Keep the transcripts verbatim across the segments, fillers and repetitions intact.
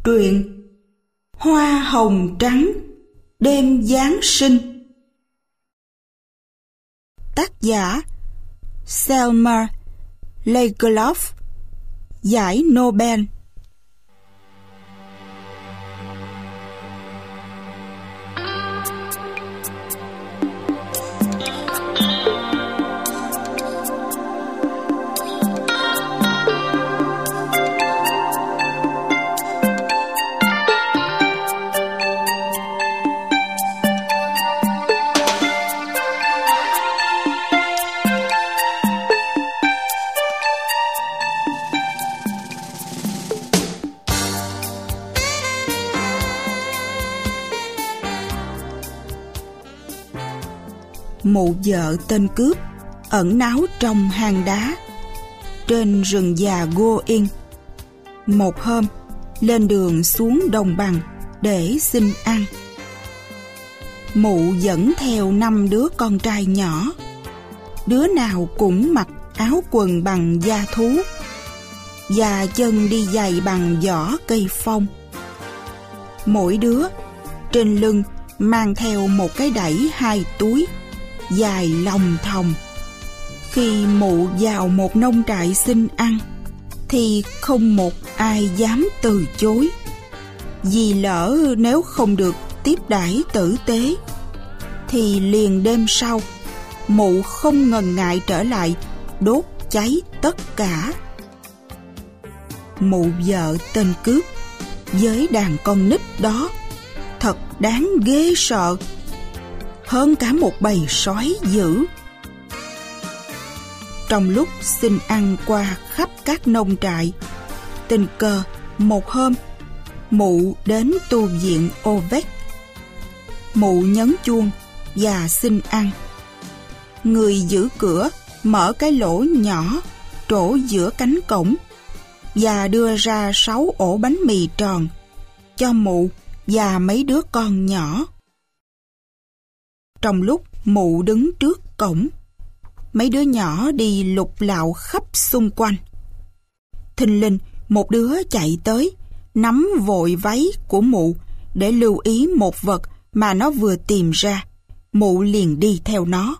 Truyện Hoa hồng trắng đêm Giáng sinh. Tác giả Selma Lagerlöf, giải Nobel. Mụ vợ tên cướp ẩn náu trong hang đá trên rừng già Goin. Một hôm lên đường xuống đồng bằng để xin ăn. Mụ dẫn theo năm đứa con trai nhỏ, đứa nào cũng mặc áo quần bằng da thú và chân đi giày bằng vỏ cây phong. Mỗi đứa trên lưng mang theo một cái đẩy hai túi dài lòng thòng. Khi mụ vào một nông trại xin ăn thì không một ai dám từ chối, vì lỡ nếu không được tiếp đãi tử tế thì liền đêm sau mụ không ngần ngại trở lại đốt cháy tất cả. Mụ vợ tên cướp với đàn con nít đó thật đáng ghê sợ, hơn cả một bầy sói dữ. Trong lúc xin ăn qua khắp các nông trại, tình cờ một hôm mụ đến tu viện Ovech. Mụ nhấn chuông và xin ăn. Người giữ cửa mở cái lỗ nhỏ trổ giữa cánh cổng và đưa ra sáu ổ bánh mì tròn cho mụ và mấy đứa con nhỏ. Trong lúc mụ đứng trước cổng, mấy đứa nhỏ đi lục lạo khắp xung quanh. Thình lình một đứa chạy tới, nắm vội váy của mụ để lưu ý một vật mà nó vừa tìm ra. Mụ liền đi theo nó.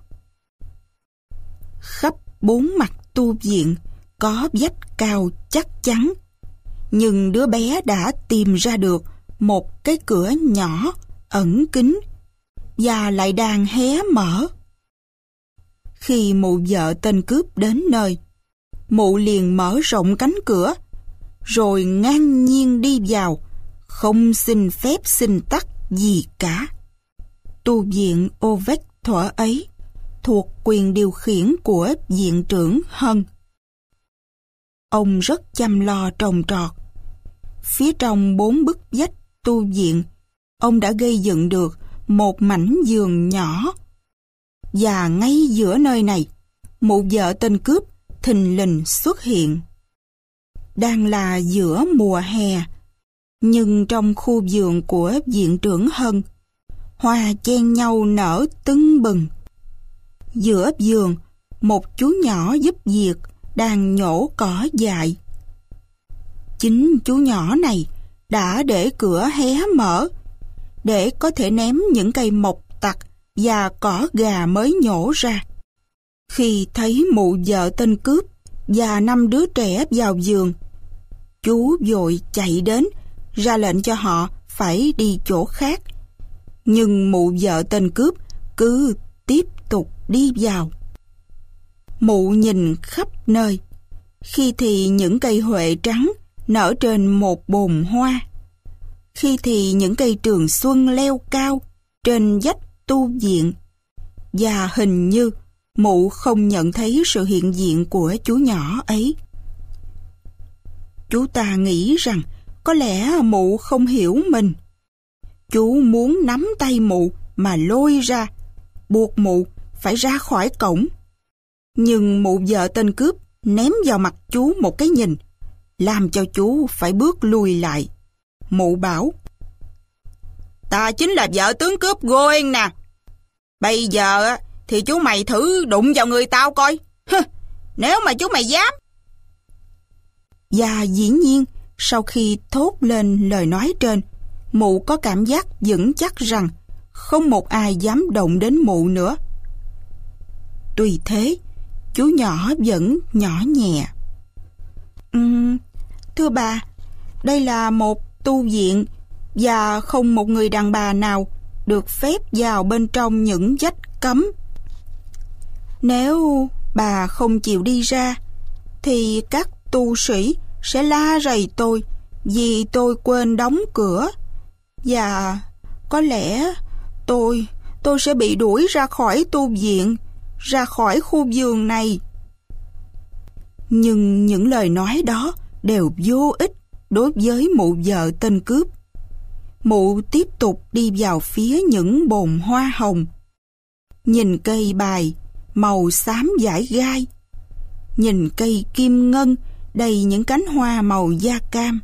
Khắp bốn mặt tu viện có vách cao chắc chắn, nhưng đứa bé đã tìm ra được một cái cửa nhỏ ẩn kín và lại đang hé mở. Khi mụ vợ tên cướp đến nơi, mụ liền mở rộng cánh cửa, rồi ngang nhiên đi vào, không xin phép xin tắc gì cả. Tu viện Ovech thuở ấy thuộc quyền điều khiển của viện trưởng Hân. Ông rất chăm lo trồng trọt. Phía trong bốn bức vách tu viện, ông đã gây dựng được một mảnh vườn nhỏ. Và ngay giữa nơi này, mụ vợ tên cướp thình lình xuất hiện. Đang là giữa mùa hè, nhưng trong khu vườn của viện trưởng Hân, hoa chen nhau nở tưng bừng. Giữa vườn, một chú nhỏ giúp việc đang nhổ cỏ dại. Chính chú nhỏ này đã để cửa hé mở để có thể ném những cây mộc tặc và cỏ gà mới nhổ ra. Khi thấy mụ vợ tên cướp và năm đứa trẻ vào vườn, chú vội chạy đến ra lệnh cho họ phải đi chỗ khác. Nhưng mụ vợ tên cướp cứ tiếp tục đi vào. Mụ nhìn khắp nơi. Khi thì những cây huệ trắng nở trên một bồn hoa, khi thì những cây trường xuân leo cao trên vách tu viện, và hình như mụ không nhận thấy sự hiện diện của chú nhỏ ấy. Chú ta nghĩ rằng có lẽ mụ không hiểu mình. Chú muốn nắm tay mụ mà lôi ra, buộc mụ phải ra khỏi cổng. Nhưng mụ vợ tên cướp ném vào mặt chú một cái nhìn, làm cho chú phải bước lùi lại. Mụ bảo: "Ta chính là vợ tướng cướp Goen nè. Bây giờ thì chú mày thử đụng vào người tao coi. Hừ, nếu mà chú mày dám." Và dĩ nhiên sau khi thốt lên lời nói trên, mụ có cảm giác vững chắc rằng không một ai dám động đến mụ nữa. Tuy thế, chú nhỏ vẫn nhỏ nhẹ. Uhm, thưa bà, đây là một tu viện và không một người đàn bà nào được phép vào bên trong những vách cấm. Nếu bà không chịu đi ra, thì các tu sĩ sẽ la rầy tôi vì tôi quên đóng cửa, và có lẽ tôi tôi sẽ bị đuổi ra khỏi tu viện, ra khỏi khu vườn này. Nhưng những lời nói đó đều vô ích đối với mụ vợ tên cướp. Mụ tiếp tục đi vào phía những bồn hoa hồng, nhìn cây bài màu xám dải gai, nhìn cây kim ngân đầy những cánh hoa màu da cam.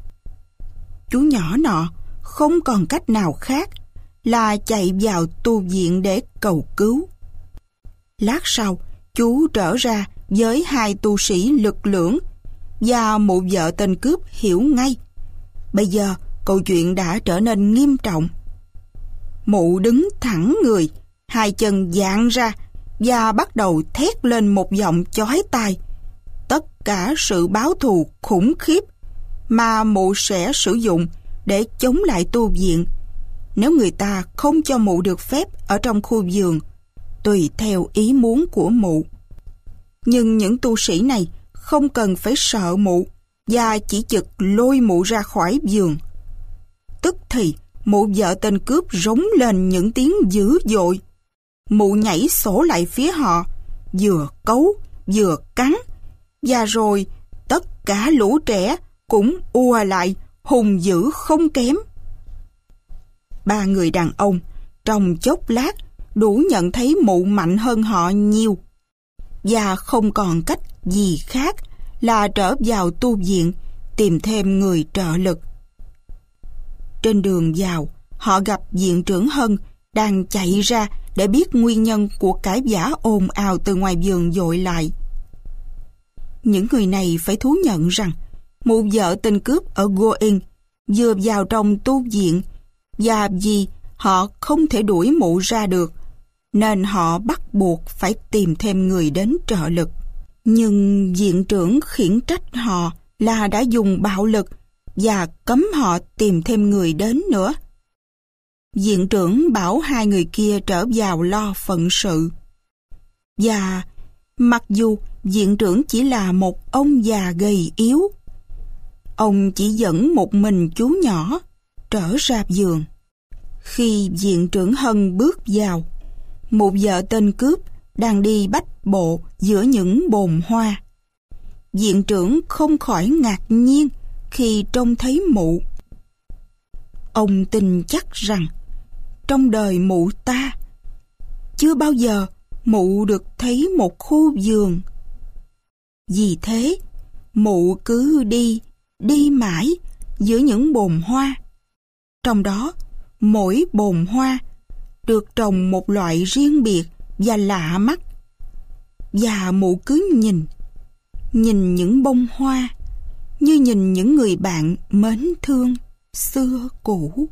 Chú nhỏ nọ không còn cách nào khác là chạy vào tu viện để cầu cứu. Lát sau, chú trở ra với hai tu sĩ lực lưỡng, và mụ vợ tên cướp hiểu ngay. Bây giờ, câu chuyện đã trở nên nghiêm trọng. Mụ đứng thẳng người, hai chân dạn ra, và bắt đầu thét lên một giọng chói tai tất cả sự báo thù khủng khiếp mà mụ sẽ sử dụng để chống lại tu viện nếu người ta không cho mụ được phép ở trong khu vườn, tùy theo ý muốn của mụ. Nhưng những tu sĩ này không cần phải sợ mụ, và chỉ chực lôi mụ ra khỏi vườn. Tức thì mụ vợ tên cướp rống lên những tiếng dữ dội. Mụ nhảy sổ lại phía họ, vừa cấu vừa cắn, và rồi tất cả lũ trẻ cũng ùa lại hùng dữ không kém. Ba người đàn ông trong chốc lát đủ nhận thấy mụ mạnh hơn họ nhiều, và không còn cách gì khác là trở vào tu viện tìm thêm người trợ lực. Trên đường vào, họ gặp viện trưởng Hân đang chạy ra để biết nguyên nhân của cãi vã ồn ào từ ngoài vườn dội lại. Những người này phải thú nhận rằng mụ vợ tên cướp ở Going vừa vào trong tu viện, và vì họ không thể đuổi mụ ra được, nên họ bắt buộc phải tìm thêm người đến trợ lực. Nhưng viện trưởng khiển trách họ là đã dùng bạo lực và cấm họ tìm thêm người đến nữa. Viện trưởng bảo hai người kia trở vào lo phận sự. Và mặc dù viện trưởng chỉ là một ông già gầy yếu, ông chỉ dẫn một mình chú nhỏ trở ra vườn. Khi viện trưởng Hân bước vào, một vợ tên cướp đang đi bách bộ giữa những bồn hoa. Viện trưởng không khỏi ngạc nhiên khi trông thấy mụ. Ông tin chắc rằng trong đời mụ ta chưa bao giờ mụ được thấy một khu vườn. Vì thế, mụ cứ đi, đi mãi giữa những bồn hoa. Trong đó, mỗi bồn hoa được trồng một loại riêng biệt và lạ mắt. Và mụ cứ nhìn, nhìn những bông hoa như nhìn những người bạn mến thương xưa cũ.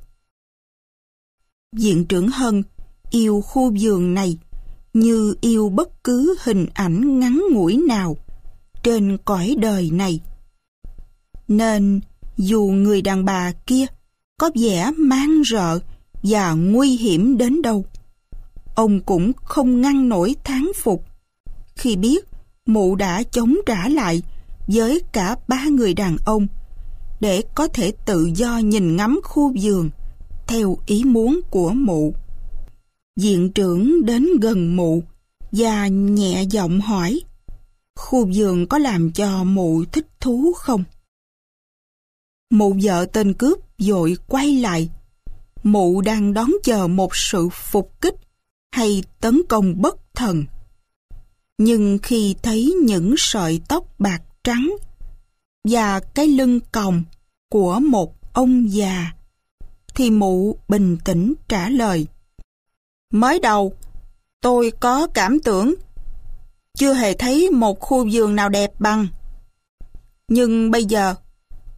Viện trưởng Hân yêu khu vườn này như yêu bất cứ hình ảnh ngắn ngủi nào trên cõi đời này. Nên dù người đàn bà kia có vẻ man rợ và nguy hiểm đến đâu, ông cũng không ngăn nổi thán phục khi biết mụ đã chống trả lại với cả ba người đàn ông để có thể tự do nhìn ngắm khu vườn theo ý muốn của mụ. Viện trưởng đến gần mụ và nhẹ giọng hỏi khu vườn có làm cho mụ thích thú không? Mụ vợ tên cướp vội quay lại. Mụ đang đón chờ một sự phục kích hay tấn công bất thần. Nhưng khi thấy những sợi tóc bạc trắng và cái lưng còng của một ông già, thì mụ bình tĩnh trả lời: Mới đầu, tôi có cảm tưởng chưa hề thấy một khu vườn nào đẹp bằng. Nhưng bây giờ,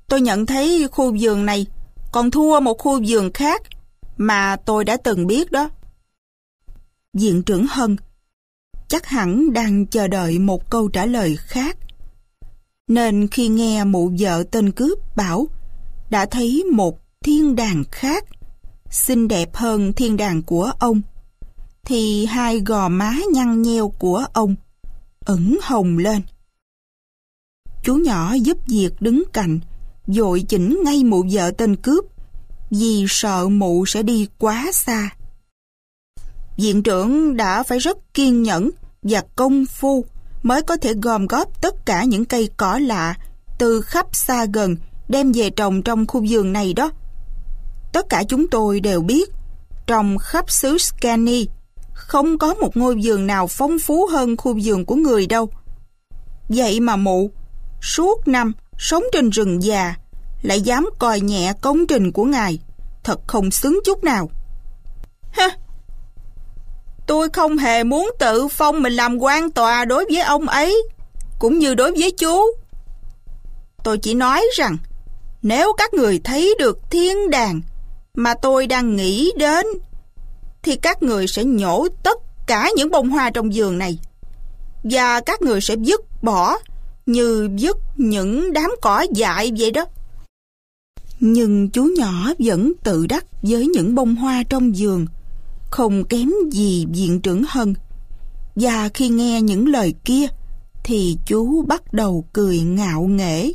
tôi nhận thấy khu vườn này còn thua một khu vườn khác mà tôi đã từng biết đó. Viện trưởng Hân chắc hẳn đang chờ đợi một câu trả lời khác, nên khi nghe mụ vợ tên cướp bảo đã thấy một thiên đàng khác, xinh đẹp hơn thiên đàng của ông, thì hai gò má nhăn nheo của ông ửng hồng lên. Chú nhỏ giúp việc đứng cạnh vội chỉnh ngay mụ vợ tên cướp, vì sợ mụ sẽ đi quá xa. Viện trưởng đã phải rất kiên nhẫn và công phu mới có thể gom góp tất cả những cây cỏ lạ từ khắp xa gần đem về trồng trong khu vườn này đó. Tất cả chúng tôi đều biết, trong khắp xứ Scania không có một ngôi vườn nào phong phú hơn khu vườn của người đâu. Vậy mà mụ suốt năm sống trên rừng già lại dám coi nhẹ công trình của ngài, thật không xứng chút nào. Ha! Tôi không hề muốn tự phong mình làm quan tòa đối với ông ấy, cũng như đối với chú. Tôi chỉ nói rằng, nếu các người thấy được thiên đàng mà tôi đang nghĩ đến, thì các người sẽ nhổ tất cả những bông hoa trong vườn này, và các người sẽ vứt bỏ như vứt những đám cỏ dại vậy đó. Nhưng chú nhỏ vẫn tự đắc với những bông hoa trong vườn, không kém gì viện trưởng Hân. Và khi nghe những lời kia, thì chú bắt đầu cười ngạo nghễ.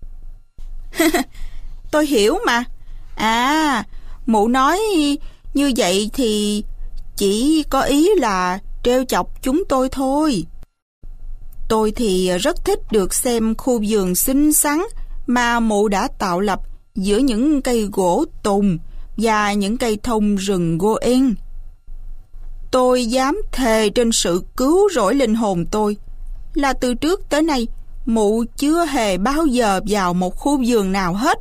Tôi hiểu mà. À, mụ nói như vậy thì chỉ có ý là trêu chọc chúng tôi thôi. Tôi thì rất thích được xem khu vườn xinh xắn mà mụ đã tạo lập giữa những cây gỗ tùng và những cây thông rừng Goen. Tôi dám thề trên sự cứu rỗi linh hồn tôi là từ trước tới nay mụ chưa hề bao giờ vào một khu vườn nào hết.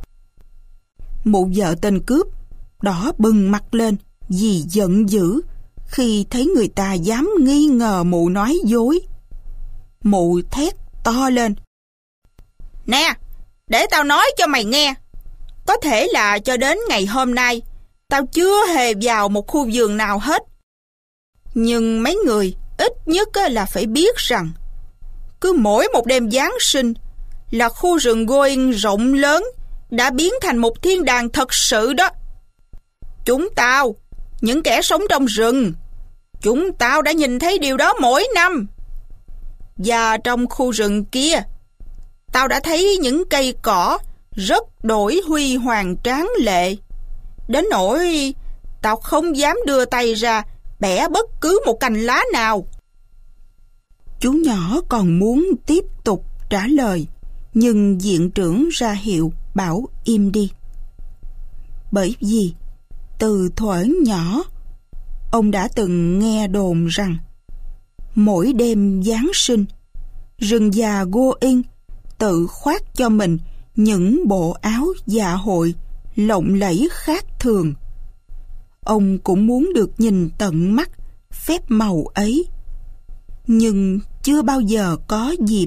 Mụ vợ tên cướp đỏ bừng mặt lên vì giận dữ khi thấy người ta dám nghi ngờ mụ nói dối. Mụ thét to lên: Nè, để tao nói cho mày nghe. Có thể là cho đến ngày hôm nay tao chưa hề vào một khu vườn nào hết. Nhưng mấy người ít nhất là phải biết rằng cứ mỗi một đêm Giáng sinh là khu rừng Goen rộng lớn đã biến thành một thiên đàng thật sự đó. Chúng tao, những kẻ sống trong rừng, chúng tao đã nhìn thấy điều đó mỗi năm. Và trong khu rừng kia, tao đã thấy những cây cỏ rất đổi huy hoàng tráng lệ, đến nỗi tao không dám đưa tay ra bẻ bất cứ một cành lá nào. Chú nhỏ còn muốn tiếp tục trả lời, nhưng viện trưởng ra hiệu bảo im đi. Bởi vì từ thuở nhỏ, ông đã từng nghe đồn rằng mỗi đêm Giáng sinh, rừng già Goen tự khoác cho mình những bộ áo dạ hội lộng lẫy khác thường. Ông cũng muốn được nhìn tận mắt phép màu ấy, nhưng chưa bao giờ có dịp.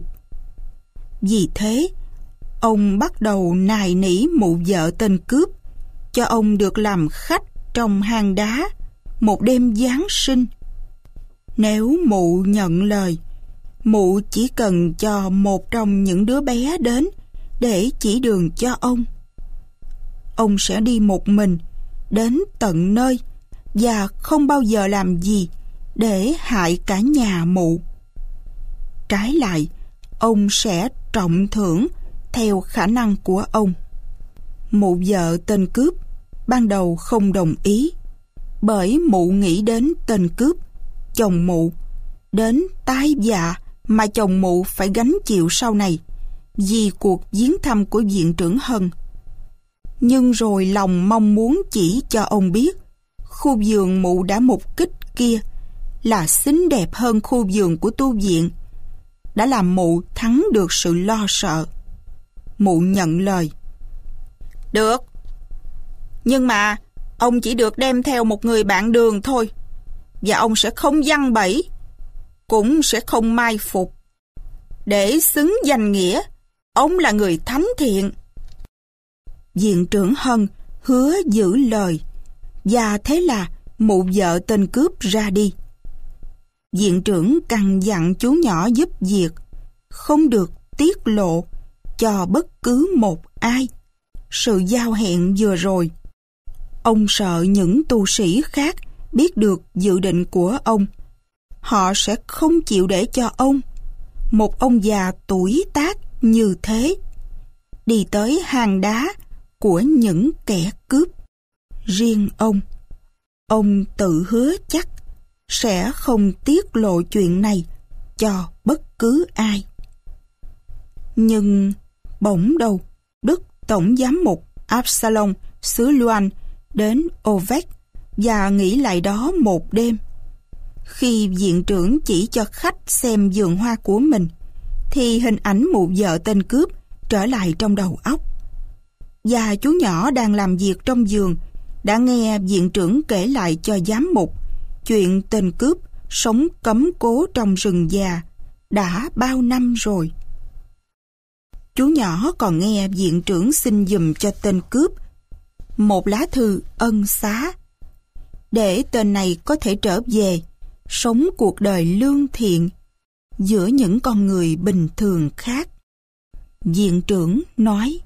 Vì thế, ông bắt đầu nài nỉ mụ vợ tên cướp cho ông được làm khách trong hang đá một đêm Giáng sinh. Nếu mụ nhận lời, mụ chỉ cần cho một trong những đứa bé đến để chỉ đường cho ông. Ông sẽ đi một mình đến tận nơi và không bao giờ làm gì để hại cả nhà mụ. Trái lại, ông sẽ trọng thưởng theo khả năng của ông. Mụ vợ tên cướp ban đầu không đồng ý, bởi mụ nghĩ đến tên cướp, chồng mụ, đến tai vạ mà chồng mụ phải gánh chịu sau này vì cuộc viếng thăm của viện trưởng Hân. Nhưng rồi lòng mong muốn chỉ cho ông biết khu vườn mụ đã mục kích kia là xinh đẹp hơn khu vườn của tu viện, đã làm mụ thắng được sự lo sợ. Mụ nhận lời. Được, nhưng mà ông chỉ được đem theo một người bạn đường thôi, và ông sẽ không giăng bẫy, cũng sẽ không mai phục. Để xứng danh nghĩa, ông là người thánh thiện. Viện trưởng Hân hứa giữ lời, và thế là mụ vợ tên cướp ra đi. Viện trưởng căn dặn chú nhỏ giúp việc, không được tiết lộ cho bất cứ một ai sự giao hẹn vừa rồi. Ông sợ những tu sĩ khác biết được dự định của ông. Họ sẽ không chịu để cho ông, một ông già tuổi tác như thế, đi tới hang đá của những kẻ cướp. Riêng ông, ông tự hứa chắc sẽ không tiết lộ chuyện này cho bất cứ ai. Nhưng bỗng đâu, Đức Tổng Giám mục Absalom xứ Loan đến Ovech và nghỉ lại đó một đêm. Khi viện trưởng chỉ cho khách xem vườn hoa của mình, thì hình ảnh mụ vợ tên cướp trở lại trong đầu óc. Và chú nhỏ đang làm việc trong vườn đã nghe viện trưởng kể lại cho giám mục chuyện tên cướp sống cấm cố trong rừng già đã bao năm rồi. Chú nhỏ còn nghe viện trưởng xin giùm cho tên cướp một lá thư ân xá, để tên này có thể trở về sống cuộc đời lương thiện giữa những con người bình thường khác. Viện trưởng nói,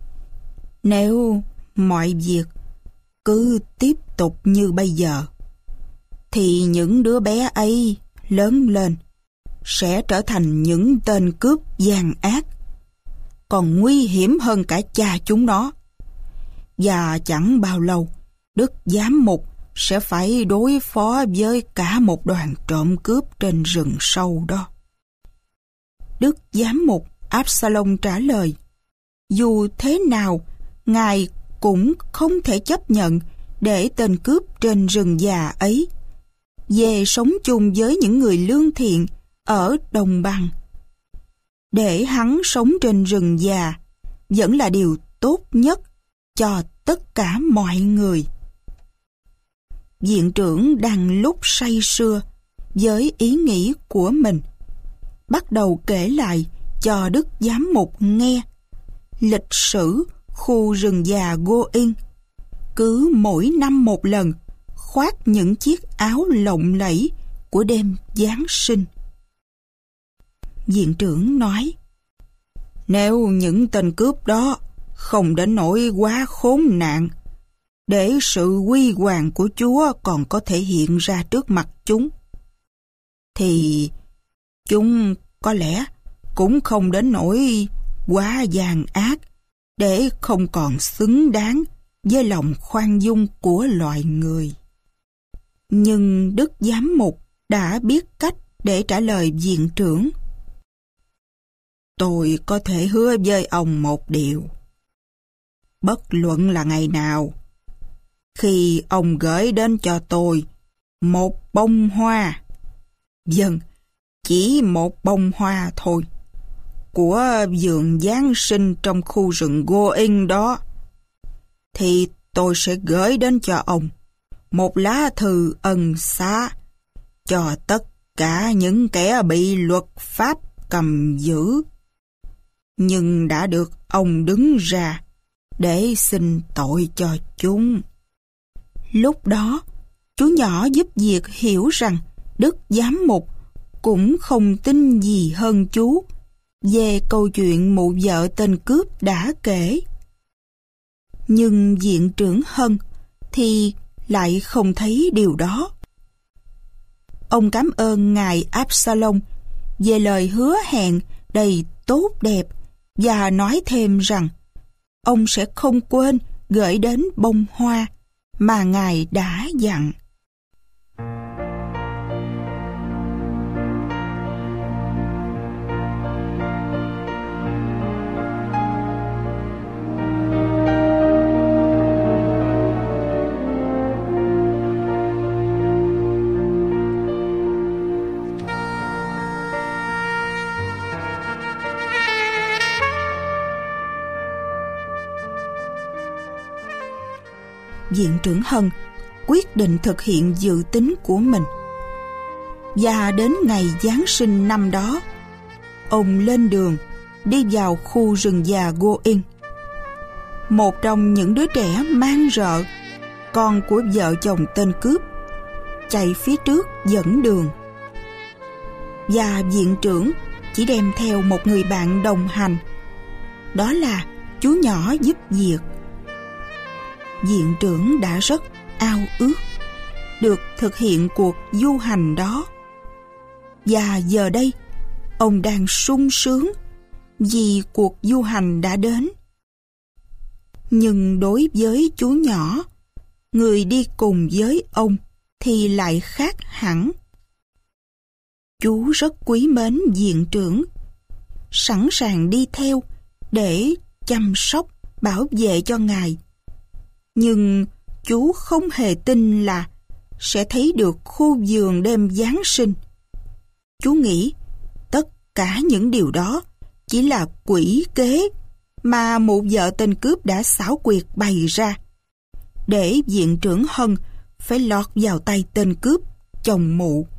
nếu mọi việc cứ tiếp tục như bây giờ, thì những đứa bé ấy lớn lên sẽ trở thành những tên cướp gian ác, còn nguy hiểm hơn cả cha chúng nó. Và chẳng bao lâu, Đức Giám mục sẽ phải đối phó với cả một đoàn trộm cướp trên rừng sâu đó. Đức Giám mục Absalom trả lời, dù thế nào, ngài cũng không thể chấp nhận để tên cướp trên rừng già ấy về sống chung với những người lương thiện ở đồng bằng. Để hắn sống trên rừng già vẫn là điều tốt nhất cho tất cả mọi người. Viện trưởng đang lúc say sưa với ý nghĩ của mình, bắt đầu kể lại cho Đức Giám mục nghe lịch sử khu rừng già Goin, cứ mỗi năm một lần khoác những chiếc áo lộng lẫy của đêm Giáng sinh. Viện trưởng nói, nếu những tên cướp đó không đến nỗi quá khốn nạn, để sự huy hoàng của Chúa còn có thể hiện ra trước mặt chúng, thì chúng có lẽ cũng không đến nỗi quá gian ác, để không còn xứng đáng với lòng khoan dung của loài người. Nhưng Đức Giám mục đã biết cách để trả lời viện trưởng. Tôi có thể hứa với ông một điều. Bất luận là ngày nào, khi ông gửi đến cho tôi một bông hoa, vâng, chỉ một bông hoa thôi, của vườn Giáng sinh trong khu rừng Goin đó, thì tôi sẽ gửi đến cho ông một lá thư ân xá cho tất cả những kẻ bị luật pháp cầm giữ, nhưng đã được ông đứng ra để xin tội cho chúng. Lúc đó, chú nhỏ giúp việc hiểu rằng Đức Giám mục cũng không tin gì hơn chú về câu chuyện mụ vợ tên cướp đã kể. Nhưng viện trưởng Hân thì lại không thấy điều đó. Ông cảm ơn ngài Absalom về lời hứa hẹn đầy tốt đẹp và nói thêm rằng ông sẽ không quên gửi đến bông hoa mà ngài đã dặn. Viện trưởng Hân quyết định thực hiện dự tính của mình. Và đến ngày Giáng sinh năm đó, ông lên đường đi vào khu rừng già Goin. một trong những đứa trẻ mang rợ, con của vợ chồng tên cướp, chạy phía trước dẫn đường. Và viện trưởng chỉ đem theo một người bạn đồng hành, đó là chú nhỏ giúp việc. Viện trưởng đã rất ao ước được thực hiện cuộc du hành đó, và giờ đây ông đang sung sướng vì cuộc du hành đã đến. Nhưng đối với chú nhỏ, người đi cùng với ông thì lại khác hẳn. Chú rất quý mến viện trưởng, sẵn sàng đi theo để chăm sóc, bảo vệ cho ngài. Nhưng chú không hề tin là sẽ thấy được khu vườn đêm Giáng sinh. Chú nghĩ tất cả những điều đó chỉ là quỷ kế mà mụ vợ tên cướp đã xảo quyệt bày ra, để viện trưởng Hân phải lọt vào tay tên cướp, chồng mụ.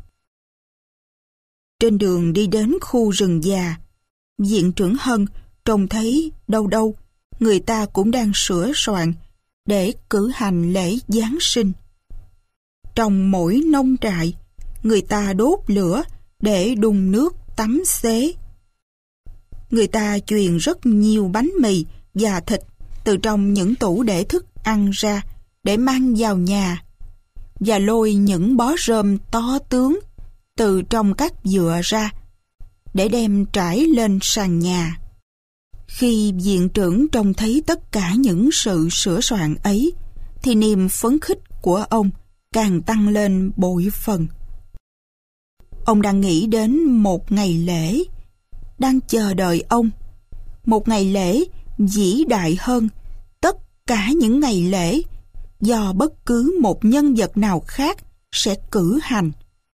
Trên đường đi đến khu rừng già, viện trưởng Hân trông thấy đâu đâu người ta cũng đang sửa soạn để cử hành lễ Giáng sinh. Trong mỗi nông trại, người ta đốt lửa để đun nước tắm xế. Người ta chuyền rất nhiều bánh mì và thịt từ trong những tủ để thức ăn ra để mang vào nhà, và lôi những bó rơm to tướng từ trong các vựa ra để đem trải lên sàn nhà. Khi viện trưởng trông thấy tất cả những sự sửa soạn ấy, thì niềm phấn khích của ông càng tăng lên bội phần. Ông đang nghĩ đến một ngày lễ đang chờ đợi ông, một ngày lễ vĩ đại hơn tất cả những ngày lễ do bất cứ một nhân vật nào khác sẽ cử hành.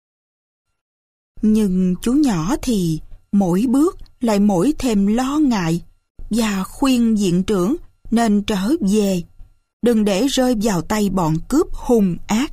Nhưng chú nhỏ thì mỗi bước lại mỗi thêm lo ngại và khuyên viện trưởng nên trở về, đừng để rơi vào tay bọn cướp hung ác.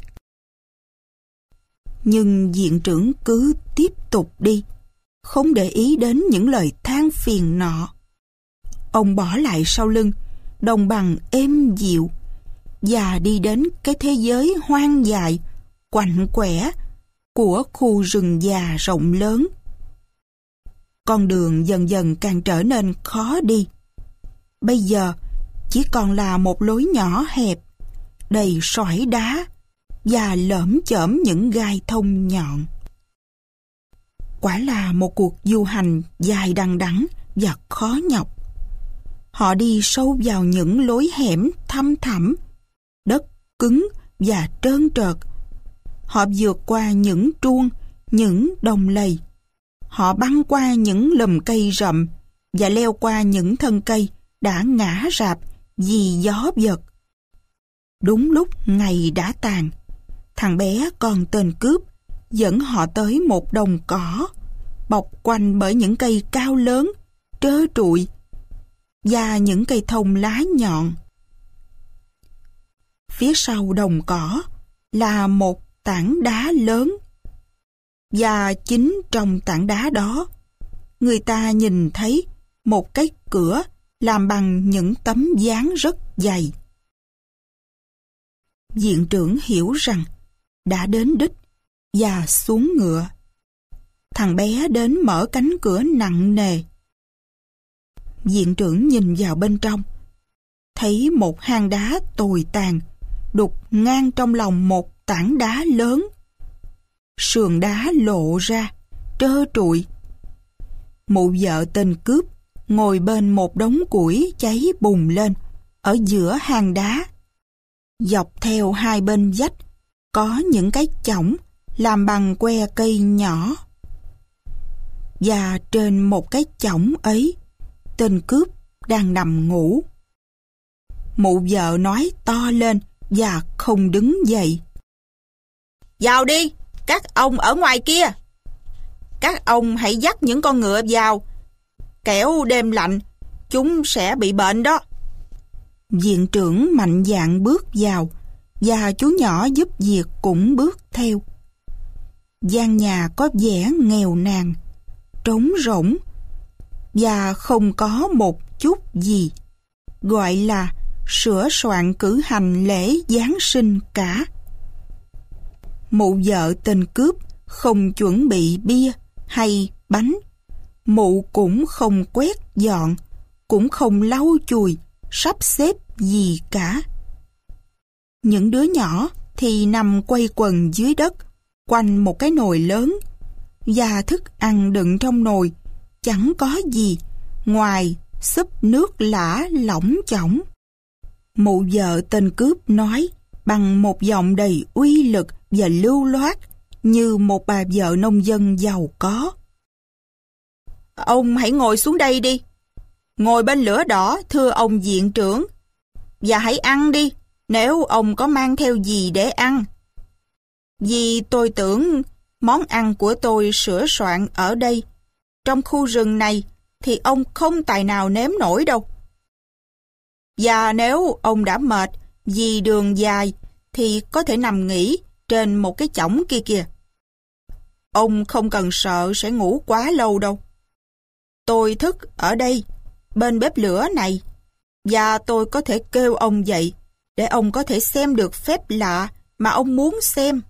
Nhưng viện trưởng cứ tiếp tục đi, không để ý đến những lời than phiền nọ. Ông bỏ lại sau lưng đồng bằng êm dịu và đi đến cái thế giới hoang dại, quạnh quẻ của khu rừng già rộng lớn. Con đường dần dần càng trở nên khó đi. Bây giờ chỉ còn là một lối nhỏ hẹp, đầy sỏi đá và lởm chởm những gai thông nhọn. Quả là một cuộc du hành dài đằng đẵng và khó nhọc. Họ đi sâu vào những lối hẻm thăm thẳm, đất cứng và trơn trượt. Họ vượt qua những truông, những đồng lầy. Họ băng qua những lùm cây rậm và leo qua những thân cây đã ngã rạp vì gió giật. Đúng lúc ngày đã tàn, thằng bé con tên cướp dẫn họ tới một đồng cỏ bọc quanh bởi những cây cao lớn, trơ trụi và những cây thông lá nhọn. Phía sau đồng cỏ là một tảng đá lớn, và chính trong tảng đá đó, người ta nhìn thấy một cái cửa làm bằng những tấm dáng rất dày. Viện trưởng hiểu rằng đã đến đích và xuống ngựa. Thằng bé đến mở cánh cửa nặng nề. Viện trưởng nhìn vào bên trong, thấy một hang đá tồi tàn đục ngang trong lòng một tảng đá lớn. Sườn đá lộ ra, trơ trụi. Mụ vợ tên cướp ngồi bên một đống củi cháy bùng lên ở giữa hang đá. Dọc theo hai bên vách có những cái chõng làm bằng que cây nhỏ. Và trên một cái chõng ấy, tên cướp đang nằm ngủ. Mụ vợ nói to lên và không đứng dậy. Vào đi, các ông ở ngoài kia. Các ông hãy dắt những con ngựa vào, kẻo đêm lạnh chúng sẽ bị bệnh đó. Viện trưởng mạnh dạn bước vào, và chú nhỏ giúp việc cũng bước theo. Gian nhà có vẻ nghèo nàn, trống rỗng và không có một chút gì. gọi là sửa soạn cử hành lễ Giáng sinh cả. Mụ vợ tên cướp không chuẩn bị bia hay bánh. Mụ cũng không quét dọn, cũng không lau chùi, sắp xếp gì cả. Những đứa nhỏ thì nằm quay quần dưới đất, quanh một cái nồi lớn, và thức ăn đựng trong nồi chẳng có gì ngoài súp nước lã lỏng chỏng. Mụ vợ tên cướp nói bằng một giọng đầy uy lực và lưu loát như một bà vợ nông dân giàu có. Ông hãy ngồi xuống đây đi. Ngồi bên lửa đỏ, thưa ông viện trưởng. Và hãy ăn đi, nếu ông có mang theo gì để ăn. Vì tôi tưởng món ăn của tôi sửa soạn ở đây, trong khu rừng này, thì ông không tài nào nếm nổi đâu. Và nếu ông đã mệt vì đường dài, thì có thể nằm nghỉ trên một cái chõng kia kìa. Ông không cần sợ sẽ ngủ quá lâu đâu. Tôi thức ở đây, bên bếp lửa này, và tôi có thể kêu ông dậy để ông có thể xem được phép lạ mà ông muốn xem.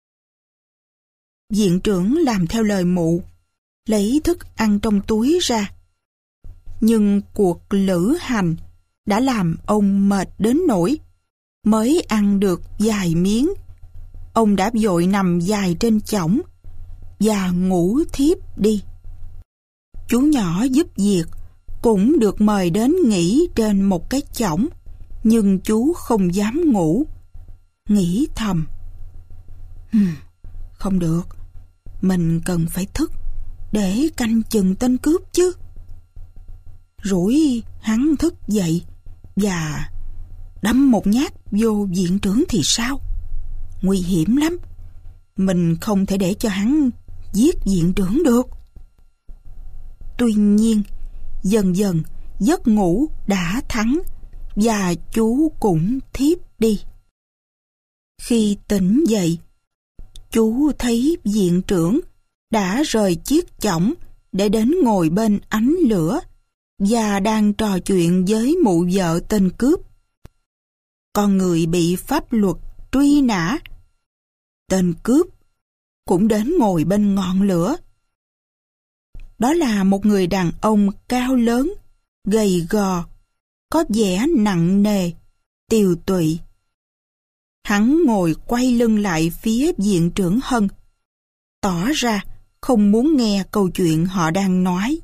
Viện trưởng làm theo lời mụ, lấy thức ăn trong túi ra. Nhưng cuộc lữ hành đã làm ông mệt đến nỗi mới ăn được vài miếng, ông đã vội nằm dài trên chõng và ngủ thiếp đi. Chú nhỏ giúp việc cũng được mời đến nghỉ trên một cái chõng, nhưng chú không dám ngủ, nghĩ thầm: hmm, không được, mình cần phải thức để canh chừng tên cướp chứ. Rủi hắn thức dậy và đâm một nhát vô viện trưởng thì sao? Nguy hiểm lắm. Mình không thể để cho hắn giết viện trưởng được. Tuy nhiên, dần dần giấc ngủ đã thắng và chú cũng thiếp đi. Khi tỉnh dậy, chú thấy viện trưởng đã rời chiếc chõng để đến ngồi bên ánh lửa và đang trò chuyện với mụ vợ tên cướp. Con người bị pháp luật truy nã, tên cướp, cũng đến ngồi bên ngọn lửa. Đó là một người đàn ông cao lớn, gầy gò, có vẻ nặng nề, tiều tụy. Hắn ngồi quay lưng lại phía viện trưởng Hân, tỏ ra không muốn nghe câu chuyện họ đang nói.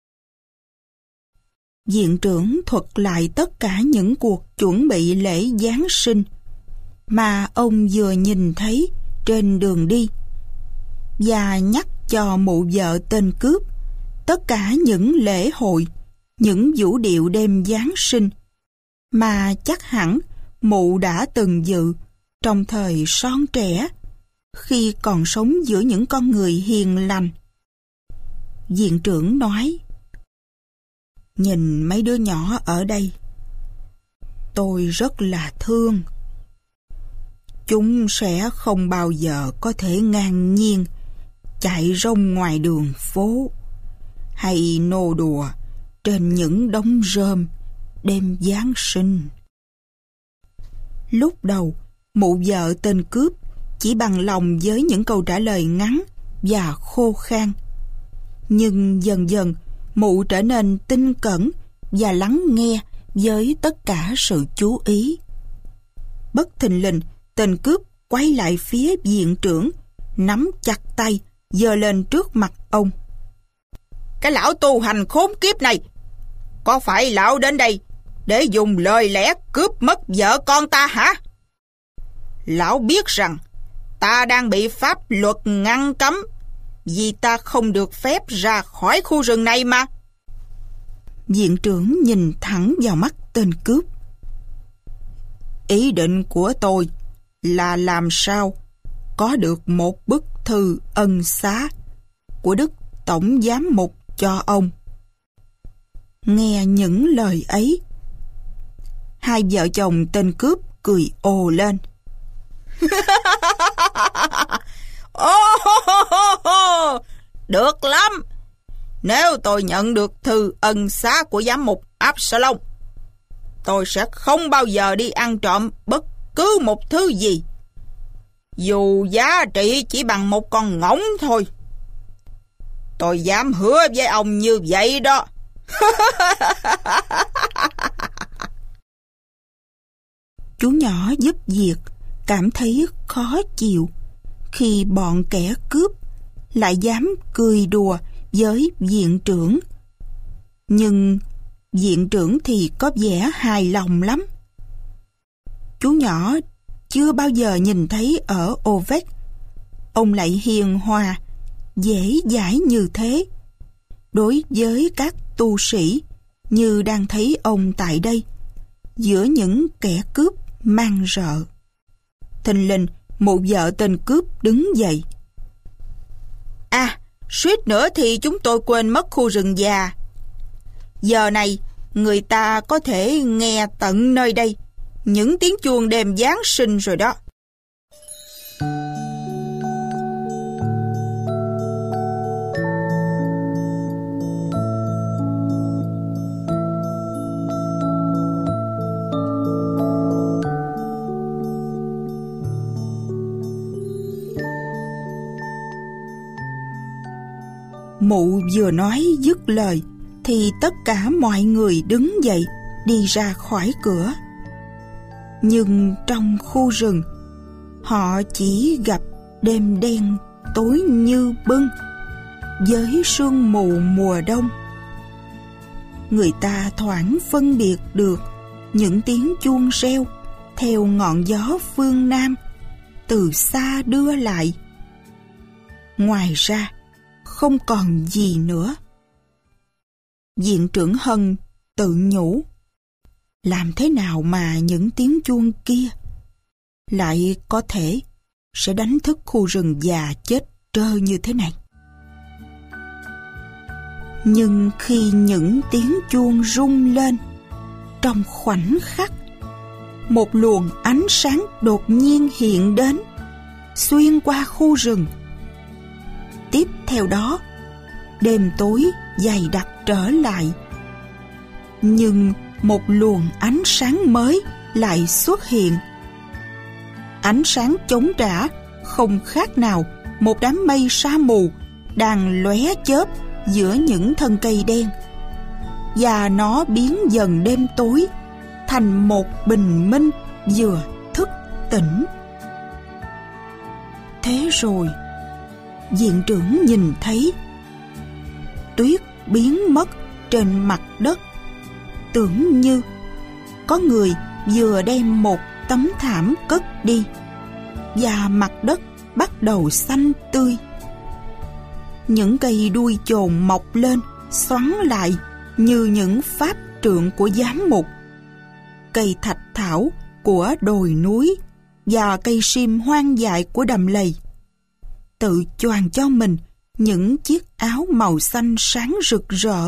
Viện trưởng thuật lại tất cả những cuộc chuẩn bị lễ Giáng sinh mà ông vừa nhìn thấy trên đường đi, và nhắc cho mụ vợ tên cướp tất cả những lễ hội, những vũ điệu đêm Giáng sinh mà chắc hẳn mụ đã từng dự trong thời son trẻ, khi còn sống giữa những con người hiền lành. Viện trưởng nói: nhìn mấy đứa nhỏ ở đây, tôi rất là thương. Chúng sẽ không bao giờ có thể ngang nhiên chạy rông ngoài đường phố hay nô đùa trên những đống rơm đêm Giáng sinh. Lúc đầu, mụ vợ tên cướp chỉ bằng lòng với những câu trả lời ngắn và khô khan. Nhưng dần dần, mụ trở nên tinh cẩn và lắng nghe với tất cả sự chú ý. Bất thình lình, tên cướp quay lại phía viện trưởng, nắm chặt tay, giơ lên trước mặt ông. Cái lão tu hành khốn kiếp này, có phải lão đến đây để dùng lời lẽ cướp mất vợ con ta hả? Lão biết rằng ta đang bị pháp luật ngăn cấm, vì ta không được phép ra khỏi khu rừng này mà. Viện trưởng nhìn thẳng vào mắt tên cướp. Ý định của tôi là làm sao có được một bức thư ân xá của Đức Tổng Giám mục cho ông. Nghe những lời ấy, hai vợ chồng tên cướp cười ồ lên. Oh, được lắm. Nếu tôi nhận được thư ân xá của giám mục Absalom, tôi sẽ không bao giờ đi ăn trộm bất cứ một thứ gì, dù giá trị chỉ bằng một con ngỗng thôi. Tôi dám hứa với ông như vậy đó. Chú nhỏ giúp việc cảm thấy khó chịu khi bọn kẻ cướp lại dám cười đùa với viện trưởng. Nhưng viện trưởng thì có vẻ hài lòng lắm. Chú nhỏ chưa bao giờ nhìn thấy ở Ovech ông lại hiền hòa, dễ dãi như thế đối với các tu sĩ như đang thấy ông tại đây, giữa những kẻ cướp man rợ. Thình lình một vợ tên cướp đứng dậy. À, suýt nữa thì chúng tôi quên mất khu rừng già. Giờ này người ta có thể nghe tận nơi đây những tiếng chuông đêm Giáng sinh rồi đó. Mụ vừa nói dứt lời thì tất cả mọi người đứng dậy đi ra khỏi cửa. Nhưng trong khu rừng, họ chỉ gặp đêm đen tối như bưng với sương mù mùa đông. Người ta thoảng phân biệt được những tiếng chuông reo theo ngọn gió phương Nam từ xa đưa lại. Ngoài ra không còn gì nữa. Viện trưởng Hân tự nhủ, làm thế nào mà những tiếng chuông kia lại có thể sẽ đánh thức khu rừng già chết trơ như thế này. Nhưng khi những tiếng chuông rung lên, trong khoảnh khắc, một luồng ánh sáng đột nhiên hiện đến, xuyên qua khu rừng. Tiếp theo đó, đêm tối dày đặc trở lại. Nhưng một luồng ánh sáng mới lại xuất hiện. Ánh sáng chống trả không khác nào một đám mây sa mù đang lóe chớp giữa những thân cây đen, và nó biến dần đêm tối thành một bình minh vừa thức tỉnh. Thế rồi, viện trưởng nhìn thấy tuyết biến mất trên mặt đất, tưởng như có người vừa đem một tấm thảm cất đi, và mặt đất bắt đầu xanh tươi. Những cây đuôi chồn mọc lên xoắn lại như những pháp trượng của giám mục. Cây thạch thảo của đồi núi và cây sim hoang dại của đầm lầy tự choàng cho mình những chiếc áo màu xanh sáng rực rỡ.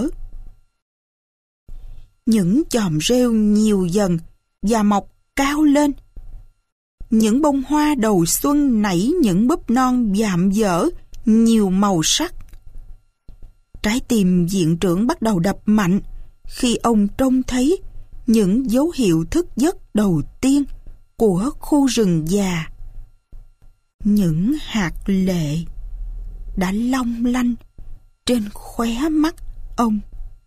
Những chòm rêu nhiều dần và mọc cao lên. Những bông hoa đầu xuân nảy những búp non vạm vỡ nhiều màu sắc. Trái tim viện trưởng bắt đầu đập mạnh khi ông trông thấy những dấu hiệu thức giấc đầu tiên của khu rừng già. Những hạt lệ đã long lanh trên khóe mắt ông.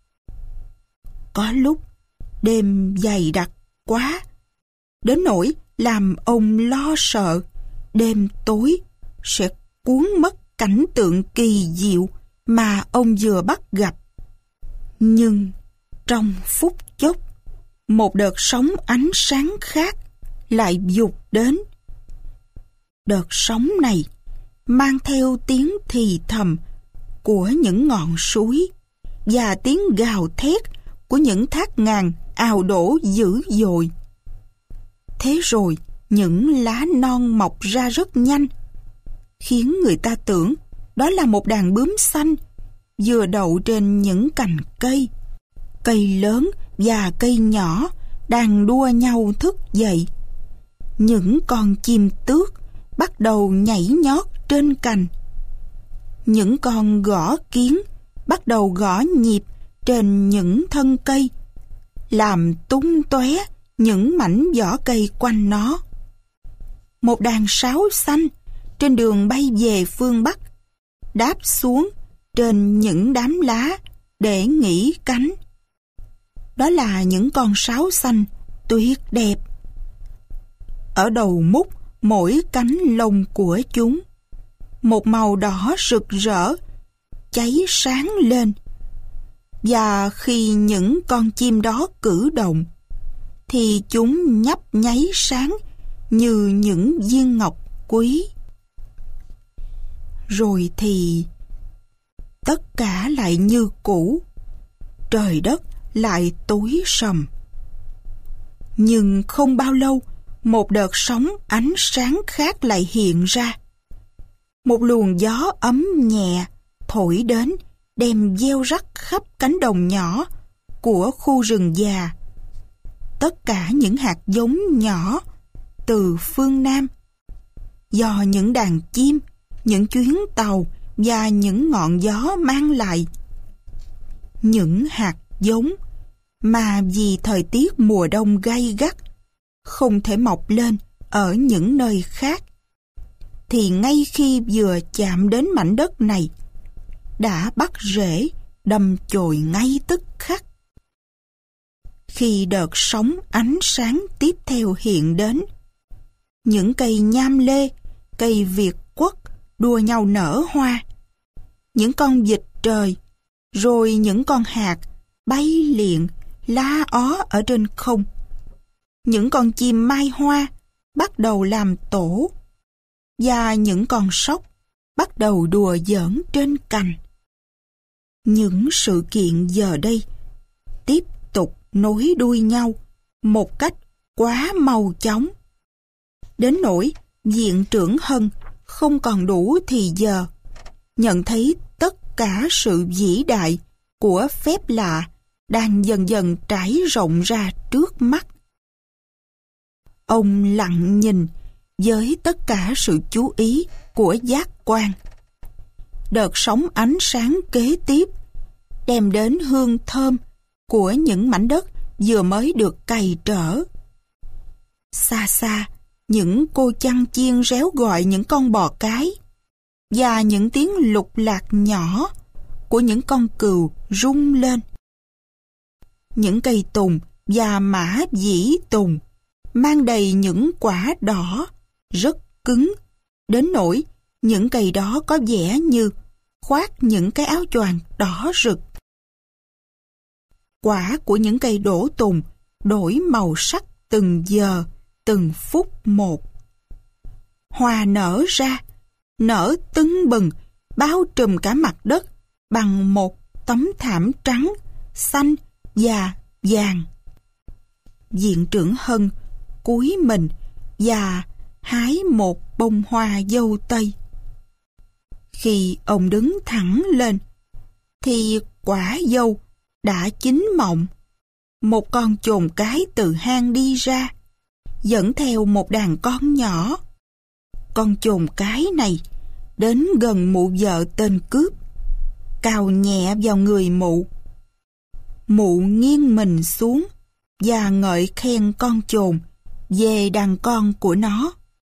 Có lúc đêm dày đặc quá, đến nỗi làm ông lo sợ đêm tối sẽ cuốn mất cảnh tượng kỳ diệu mà ông vừa bắt gặp. Nhưng trong phút chốc, một đợt sóng ánh sáng khác lại vụt đến. Đợt sóng này mang theo tiếng thì thầm của những ngọn suối và tiếng gào thét của những thác ngàn ào đổ dữ dội. Thế rồi những lá non mọc ra rất nhanh, khiến người ta tưởng đó là một đàn bướm xanh vừa đậu trên những cành cây. Cây lớn và cây nhỏ đang đua nhau thức dậy. Những con chim tước bắt đầu nhảy nhót trên cành. Những con gõ kiến bắt đầu gõ nhịp trên những thân cây, làm tung tóe những mảnh vỏ cây quanh nó. Một đàn sáo xanh trên đường bay về phương Bắc đáp xuống trên những đám lá để nghỉ cánh. Đó là những con sáo xanh tuyệt đẹp. Ở đầu mút mỗi cánh lông của chúng, một màu đỏ rực rỡ cháy sáng lên, và khi những con chim đó cử động thì chúng nhấp nháy sáng như những viên ngọc quý. Rồi thì tất cả lại như cũ, trời đất lại tối sầm. Nhưng không bao lâu, một đợt sóng ánh sáng khác lại hiện ra. Một luồng gió ấm nhẹ thổi đến, đem gieo rắc khắp cánh đồng nhỏ của khu rừng già tất cả những hạt giống nhỏ từ phương Nam, do những đàn chim, những chuyến tàu và những ngọn gió mang lại. Những hạt giống mà vì thời tiết mùa đông gay gắt không thể mọc lên ở những nơi khác, thì ngay khi vừa chạm đến mảnh đất này đã bắt rễ đâm chồi ngay tức khắc. Khi đợt sóng ánh sáng tiếp theo hiện đến, những cây nham lê, cây việt quất đua nhau nở hoa. Những con vịt trời, rồi những con hạt bay liệng, la ó ở trên không. Những con chim mai hoa bắt đầu làm tổ, và những con sóc bắt đầu đùa giỡn trên cành. Những sự kiện giờ đây tiếp tục nối đuôi nhau một cách quá mau chóng, đến nỗi Viện trưởng Hân không còn đủ thì giờ nhận thấy tất cả sự vĩ đại của phép lạ đang dần dần trải rộng ra trước mắt. Ông lặng nhìn với tất cả sự chú ý của giác quan. Đợt sóng ánh sáng kế tiếp đem đến hương thơm của những mảnh đất vừa mới được cày trở. Xa xa, những cô chăn chiên réo gọi những con bò cái, và những tiếng lục lạc nhỏ của những con cừu rung lên. Những cây tùng và mã dĩ tùng mang đầy những quả đỏ rất cứng, đến nỗi những cây đó có vẻ như khoác những cái áo choàng đỏ rực. Quả của những cây đổ tùng đổi màu sắc từng giờ, từng phút một. Hoa nở ra, nở tưng bừng, bao trùm cả mặt đất bằng một tấm thảm trắng, xanh và vàng. Viện trưởng Hân cúi mình và hái một bông hoa dâu tây. Khi ông đứng thẳng lên, thì quả dâu đã chín mọng. Một con chồn cái từ hang đi ra, dẫn theo một đàn con nhỏ. Con chồn cái này đến gần mụ vợ tên cướp, cào nhẹ vào người mụ. Mụ nghiêng mình xuống và ngợi khen con chồn về đàn con của nó.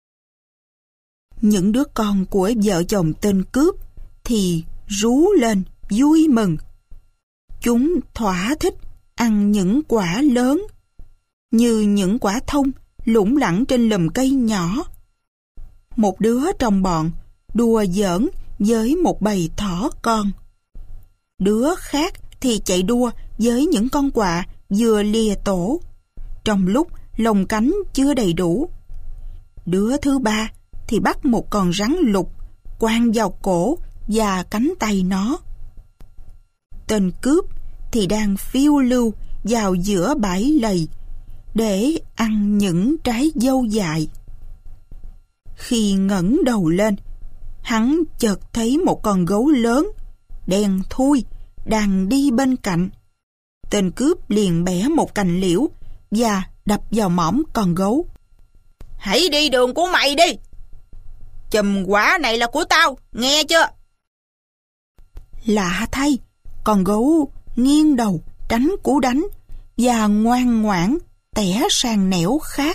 Những đứa con của vợ chồng tên cướp thì rú lên vui mừng. Chúng thỏa thích ăn những quả lớn, như những quả thông lủng lẳng trên lùm cây nhỏ. Một đứa trong bọn đùa giỡn với một bầy thỏ con. Đứa khác thì chạy đua với những con quạ vừa lìa tổ, trong lúc lồng cánh chưa đầy đủ. Đứa thứ ba thì bắt một con rắn lục quàng vào cổ và cánh tay nó. Tên cướp thì đang phiêu lưu vào giữa bãi lầy để ăn những trái dâu dại. Khi ngẩng đầu lên, hắn chợt thấy một con gấu lớn, đen thui, đang đi bên cạnh. Tên cướp liền bẻ một cành liễu và đập vào mõm con gấu. Hãy đi đường của mày đi! Chùm quả này là của tao, nghe chưa? Lạ thay, con gấu nghiêng đầu tránh cú đánh và ngoan ngoãn tẻ sang nẻo khác.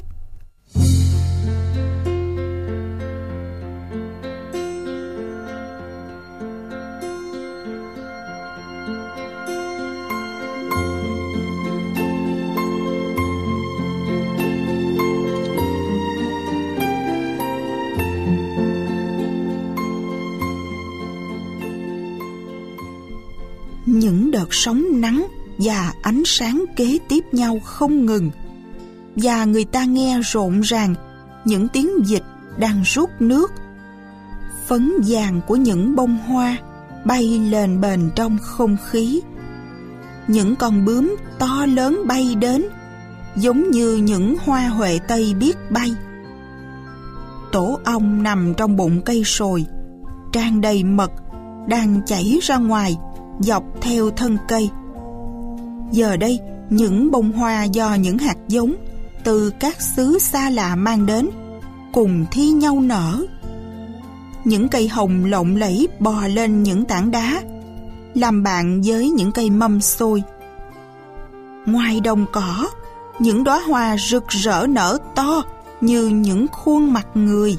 Những đợt sóng nắng và ánh sáng kế tiếp nhau không ngừng, và người ta nghe rộn ràng những tiếng vịt đang rút nước. Phấn vàng của những bông hoa bay lên bền trong không khí. Những con bướm to lớn bay đến, giống như những hoa huệ tây biết bay. Tổ ong nằm trong bụng cây sồi, tràn đầy mật, đang chảy ra ngoài dọc theo thân cây. Giờ đây, những bông hoa do những hạt giống từ các xứ xa lạ mang đến cùng thi nhau nở. Những cây hồng lộng lẫy bò lên những tảng đá, làm bạn với những cây mâm xôi. Ngoài đồng cỏ, những đóa hoa rực rỡ nở to như những khuôn mặt người.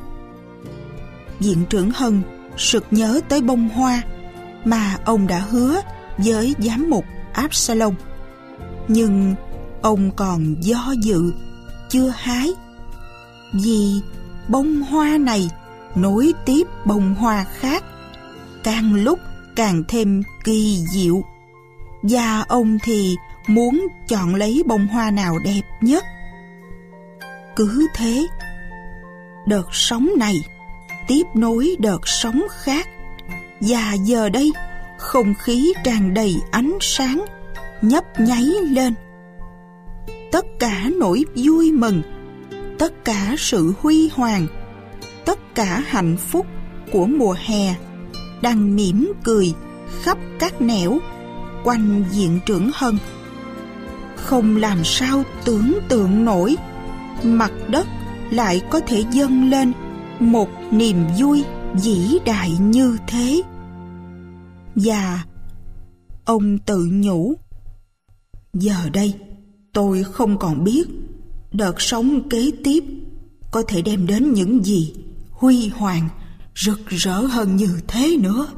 Viện trưởng Hân sực nhớ tới bông hoa mà ông đã hứa với giám mục Absalom, nhưng ông còn do dự, chưa hái, vì bông hoa này nối tiếp bông hoa khác, càng lúc càng thêm kỳ diệu, và ông thì muốn chọn lấy bông hoa nào đẹp nhất. Cứ thế, đợt sóng này tiếp nối đợt sóng khác, và giờ đây không khí tràn đầy ánh sáng nhấp nháy lên. Tất cả nỗi vui mừng, tất cả sự huy hoàng, tất cả hạnh phúc của mùa hè đang mỉm cười khắp các nẻo quanh viện trưởng Hân. Không làm sao tưởng tượng nổi mặt đất lại có thể dâng lên một niềm vui vĩ đại như thế. Và ông tự nhủ, giờ đây tôi không còn biết đợt sóng kế tiếp có thể đem đến những gì huy hoàng, rực rỡ hơn như thế nữa.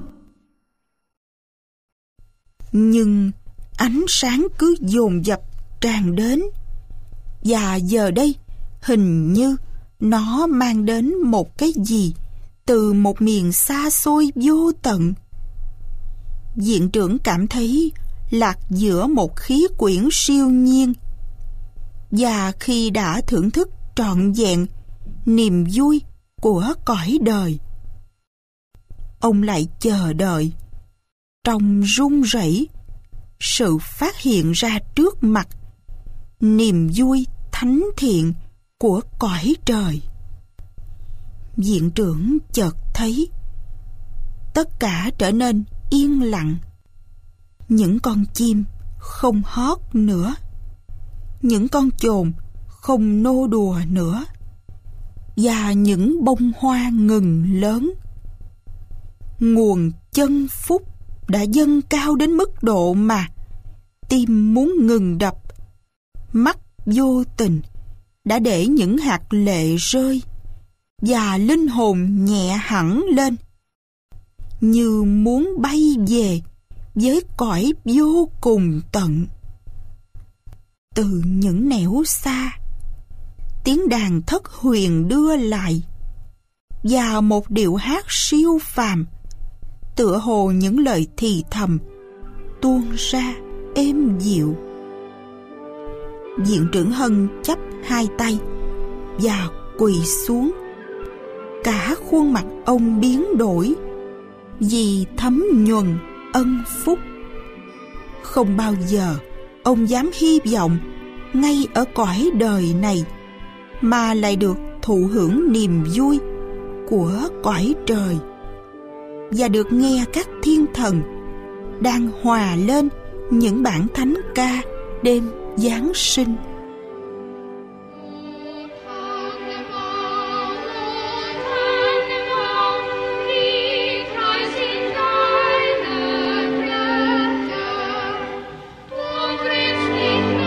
Nhưng ánh sáng cứ dồn dập tràn đến, và giờ đây hình như nó mang đến một cái gì từ một miền xa xôi vô tận. Viện trưởng cảm thấy lạc giữa một khí quyển siêu nhiên, và khi đã thưởng thức trọn vẹn niềm vui của cõi đời, ông lại chờ đợi trong run rẩy sự phát hiện ra trước mặt niềm vui thánh thiện của cõi trời. Viện trưởng chợt thấy tất cả trở nên yên lặng. Những con chim không hót nữa, những con chồn không nô đùa nữa, và những bông hoa ngừng lớn. Nguồn chân phúc đã dâng cao đến mức độ mà tim muốn ngừng đập, mắt vô tình đã để những hạt lệ rơi, và linh hồn nhẹ hẳn lên, như muốn bay về với cõi vô cùng tận. Từ những nẻo xa, tiếng đàn thất huyền đưa lại, và một điệu hát siêu phàm, tựa hồ những lời thì thầm, tuôn ra êm dịu. Viện trưởng Hân chắp hai tay và quỳ xuống. Cả khuôn mặt ông biến đổi vì thấm nhuần ân phúc. Không bao giờ ông dám hy vọng ngay ở cõi đời này mà lại được thụ hưởng niềm vui của cõi trời, và được nghe các thiên thần đang hòa lên những bản thánh ca đêm Giáng sinh. Thank you.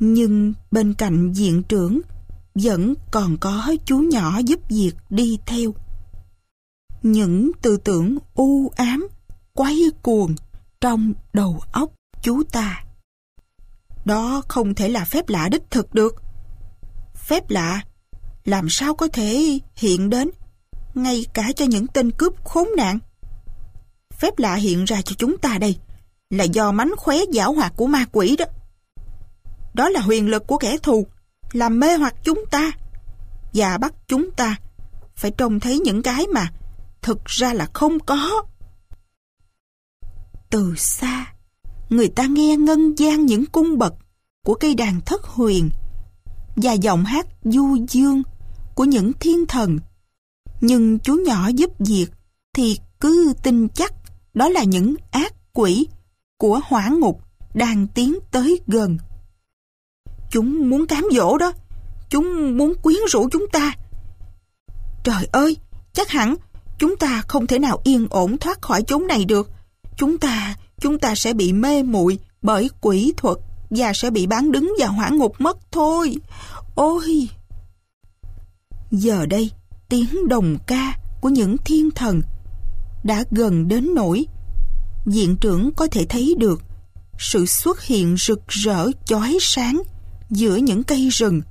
Nhưng bên cạnh viện trưởng vẫn còn có chú nhỏ giúp việc đi theo. Những tư tưởng u ám quay cuồng trong đầu óc chú ta. Đó không thể là phép lạ đích thực được. Phép lạ làm sao có thể hiện đến ngay cả cho những tên cướp khốn nạn. Phép lạ hiện ra cho chúng ta đây là do mánh khóe giảo hoạt của ma quỷ đó. Đó là huyền lực của kẻ thù làm mê hoặc chúng ta và bắt chúng ta phải trông thấy những cái mà thực ra là không có. Từ xa, người ta nghe ngân vang những cung bậc của cây đàn thất huyền và giọng hát du dương của những thiên thần. Nhưng chú nhỏ giúp việc thì cứ tin chắc đó là những ác quỷ của hỏa ngục đang tiến tới gần. Chúng muốn cám dỗ đó, chúng muốn quyến rũ chúng ta. Trời ơi, chắc hẳn chúng ta không thể nào yên ổn thoát khỏi chốn này được. Chúng ta, chúng ta sẽ bị mê muội bởi quỷ thuật và sẽ bị bán đứng vào hỏa ngục mất thôi. Ôi! Giờ đây, tiếng đồng ca của những thiên thần đã gần đến nỗi viện trưởng có thể thấy được sự xuất hiện rực rỡ chói sáng giữa những cây rừng.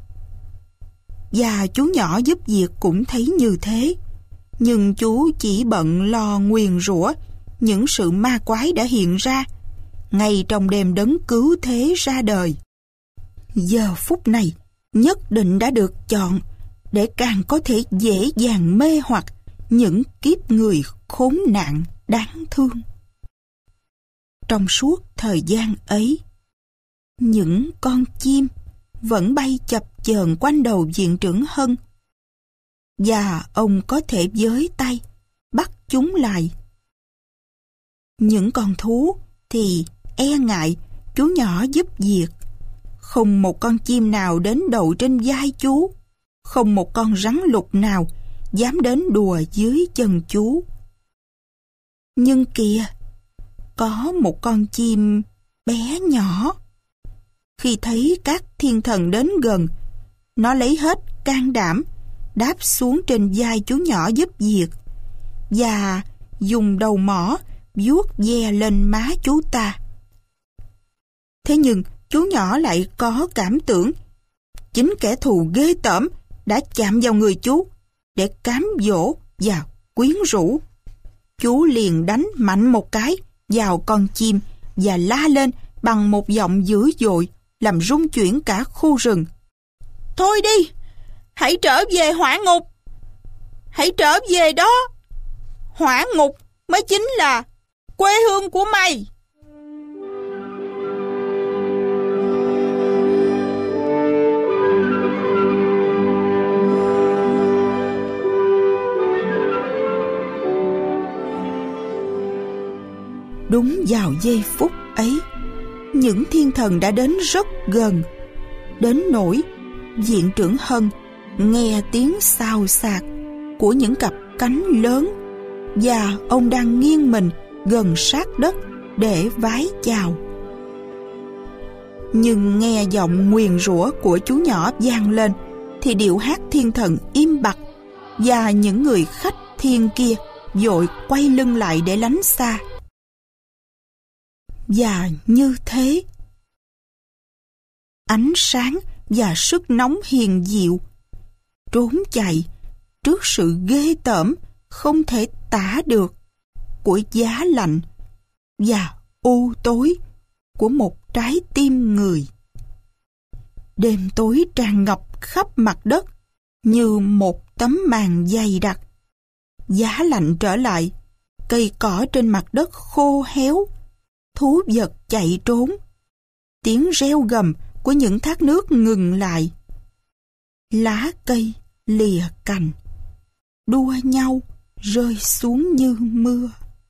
Và chú nhỏ giúp việc cũng thấy như thế, nhưng chú chỉ bận lo nguyền rủa những sự ma quái đã hiện ra ngay trong đêm đấng cứu thế ra đời. Giờ phút này nhất định đã được chọn để càng có thể dễ dàng mê hoặc những kiếp người khốn nạn đáng thương. Trong suốt thời gian ấy, những con chim vẫn bay chập chờn quanh đầu viện trưởng Hân, và ông có thể với tay bắt chúng lại. Những con thú thì e ngại chú nhỏ giúp việc. Không một con chim nào đến đậu trên vai chú, không một con rắn lục nào dám đến đùa dưới chân chú. Nhưng kìa, có một con chim bé nhỏ. Khi thấy các thiên thần đến gần, nó lấy hết can đảm đáp xuống trên vai chú nhỏ giúp việc và dùng đầu mỏ vuốt ve lên má chú ta. Thế nhưng chú nhỏ lại có cảm tưởng chính kẻ thù ghê tởm đã chạm vào người chú để cám dỗ và quyến rũ. Chú liền đánh mạnh một cái vào con chim và la lên bằng một giọng dữ dội làm rung chuyển cả khu rừng. Thôi đi, hãy trở về hỏa ngục. Hãy trở về đó. Hỏa ngục mới chính là quê hương của mày. Đúng vào giây phút ấy, những thiên thần đã đến rất gần, đến nỗi viện trưởng Hân nghe tiếng xào xạc của những cặp cánh lớn, và ông đang nghiêng mình gần sát đất để vái chào. Nhưng nghe giọng nguyền rủa của chú nhỏ vang lên thì điệu hát thiên thần im bặt, và những người khách thiên kia vội quay lưng lại để lánh xa. Và như thế, ánh sáng và sức nóng hiền diệu trốn chạy trước sự ghê tởm không thể tả được của giá lạnh và u tối của một trái tim người. Đêm tối tràn ngập khắp mặt đất như một tấm màn dày đặc. Giá lạnh trở lại, cây cỏ trên mặt đất khô héo, thú vật chạy trốn, tiếng reo gầm của những thác nước ngừng lại. Lá cây lìa cành, đua nhau rơi xuống như mưa.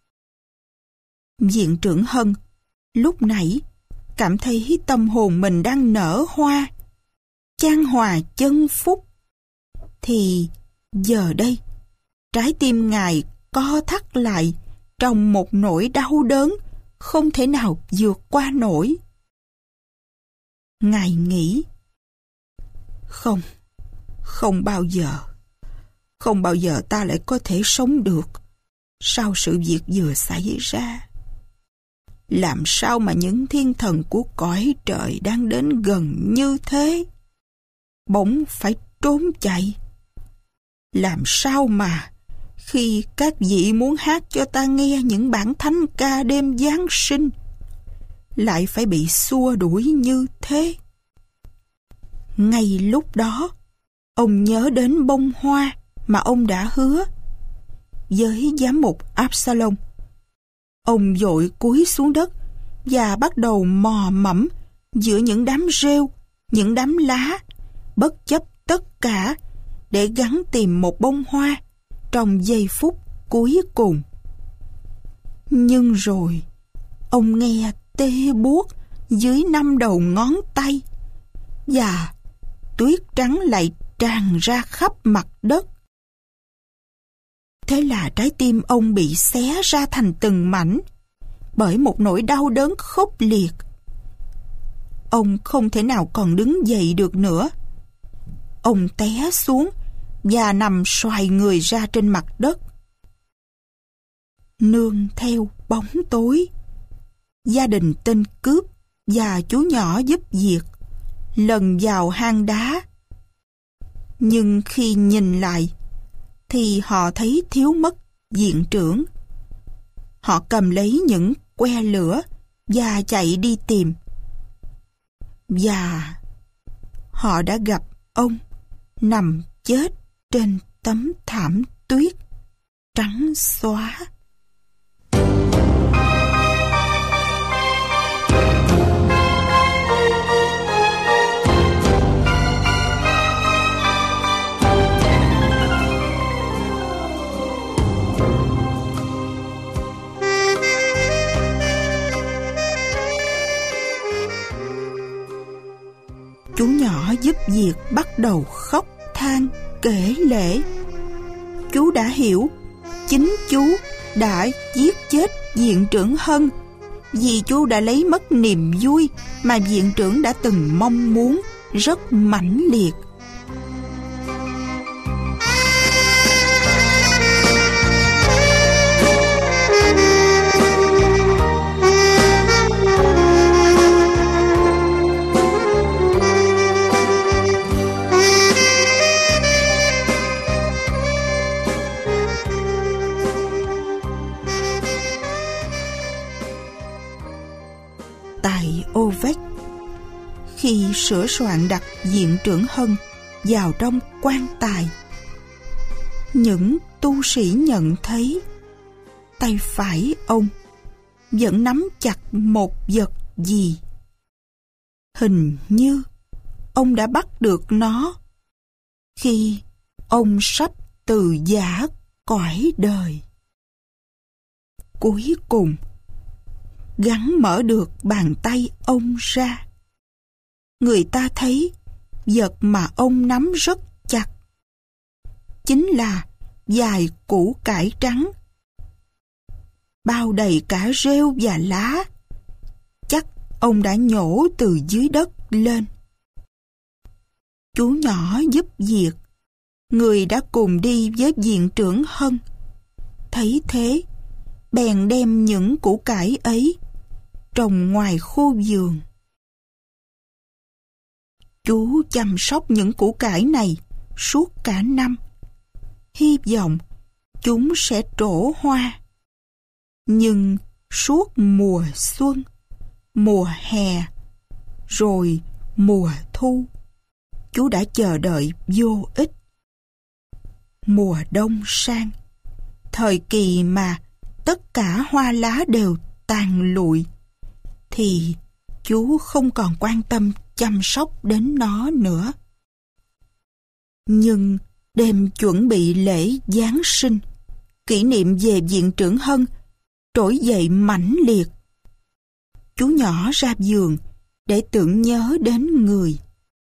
Viện trưởng Hân lúc nãy cảm thấy tâm hồn mình đang nở hoa, chan hòa chân phúc, thì giờ đây trái tim ngài co thắt lại trong một nỗi đau đớn không thể nào vượt qua nổi. Ngài nghĩ, không, không bao giờ, không bao giờ ta lại có thể sống được sau sự việc vừa xảy ra. Làm sao mà những thiên thần của cõi trời đang đến gần như thế bỗng phải trốn chạy? Làm sao mà khi các vị muốn hát cho ta nghe những bản thánh ca đêm Giáng sinh lại phải bị xua đuổi như thế? Ngay lúc đó, ông nhớ đến bông hoa mà ông đã hứa với giám mục Absalom. Ông vội cúi xuống đất và bắt đầu mò mẫm giữa những đám rêu, những đám lá, bất chấp tất cả để gắng tìm một bông hoa trong giây phút cuối cùng. Nhưng rồi, ông nghe tê buốt dưới năm đầu ngón tay và tuyết trắng lại tràn ra khắp mặt đất. Thế là trái tim ông bị xé ra thành từng mảnh bởi một nỗi đau đớn khốc liệt. Ông không thể nào còn đứng dậy được nữa. Ông té xuống và nằm xoài người ra trên mặt đất. Nương theo bóng tối, gia đình tên cướp và chú nhỏ giúp việc lần vào hang đá. Nhưng khi nhìn lại thì họ thấy thiếu mất viện trưởng. Họ cầm lấy những que lửa và chạy đi tìm. Và họ đã gặp ông nằm chết trên tấm thảm tuyết trắng xóa. Chú nhỏ giúp việc bắt đầu khóc than kể lể. Chú đã hiểu chính chú đã giết chết viện trưởng Hân vì chú đã lấy mất niềm vui mà viện trưởng đã từng mong muốn rất mãnh liệt. Ovech, khi sửa soạn đặt viện trưởng Hân vào trong quan tài, những tu sĩ nhận thấy tay phải ông vẫn nắm chặt một vật gì. Hình như ông đã bắt được nó khi ông sắp từ giã cõi đời. Cuối cùng, gắng mở được bàn tay ông ra, người ta thấy vật mà ông nắm rất chặt chính là vài củ cải trắng bao đầy cả rêu và lá. Chắc ông đã nhổ từ dưới đất lên. Chú nhỏ giúp việc, người đã cùng đi với viện trưởng Hân, thấy thế bèn đem những củ cải ấy trồng ngoài khu vườn. Chú chăm sóc những củ cải này suốt cả năm, hy vọng chúng sẽ trổ hoa. Nhưng suốt mùa xuân, mùa hè, rồi mùa thu, chú đã chờ đợi vô ích. Mùa đông sang, thời kỳ mà tất cả hoa lá đều tàn lụi, thì chú không còn quan tâm chăm sóc đến nó nữa. Nhưng đêm chuẩn bị lễ Giáng sinh, kỷ niệm về viện trưởng Hân trỗi dậy mãnh liệt. Chú nhỏ ra vườn để tưởng nhớ đến người.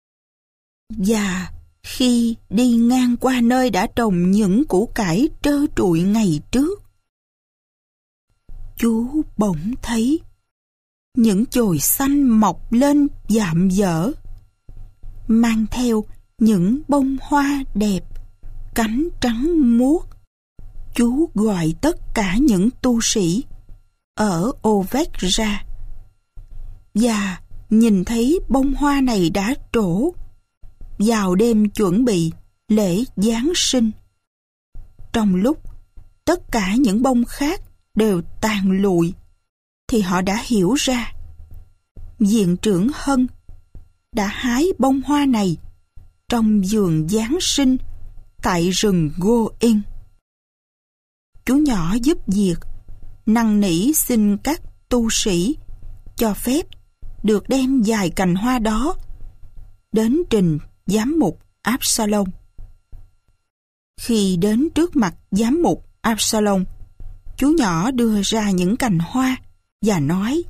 Và khi đi ngang qua nơi đã trồng những củ cải trơ trụi ngày trước, chú bỗng thấy những chồi xanh mọc lên dạm dở, mang theo những bông hoa đẹp, cánh trắng muốt. Chú gọi tất cả những tu sĩ ở Ovech ra, và nhìn thấy bông hoa này đã trổ vào đêm chuẩn bị lễ Giáng sinh. Trong lúc tất cả những bông khác đều tàn lụi, thì họ đã hiểu ra viện trưởng Hân đã hái bông hoa này trong vườn Giáng sinh tại rừng Goin. Chú nhỏ giúp việc, năn nỉ xin các tu sĩ cho phép được đem vài cành hoa đó đến trình giám mục Absalom. Khi đến trước mặt giám mục Absalom, chú nhỏ đưa ra những cành hoa và nói: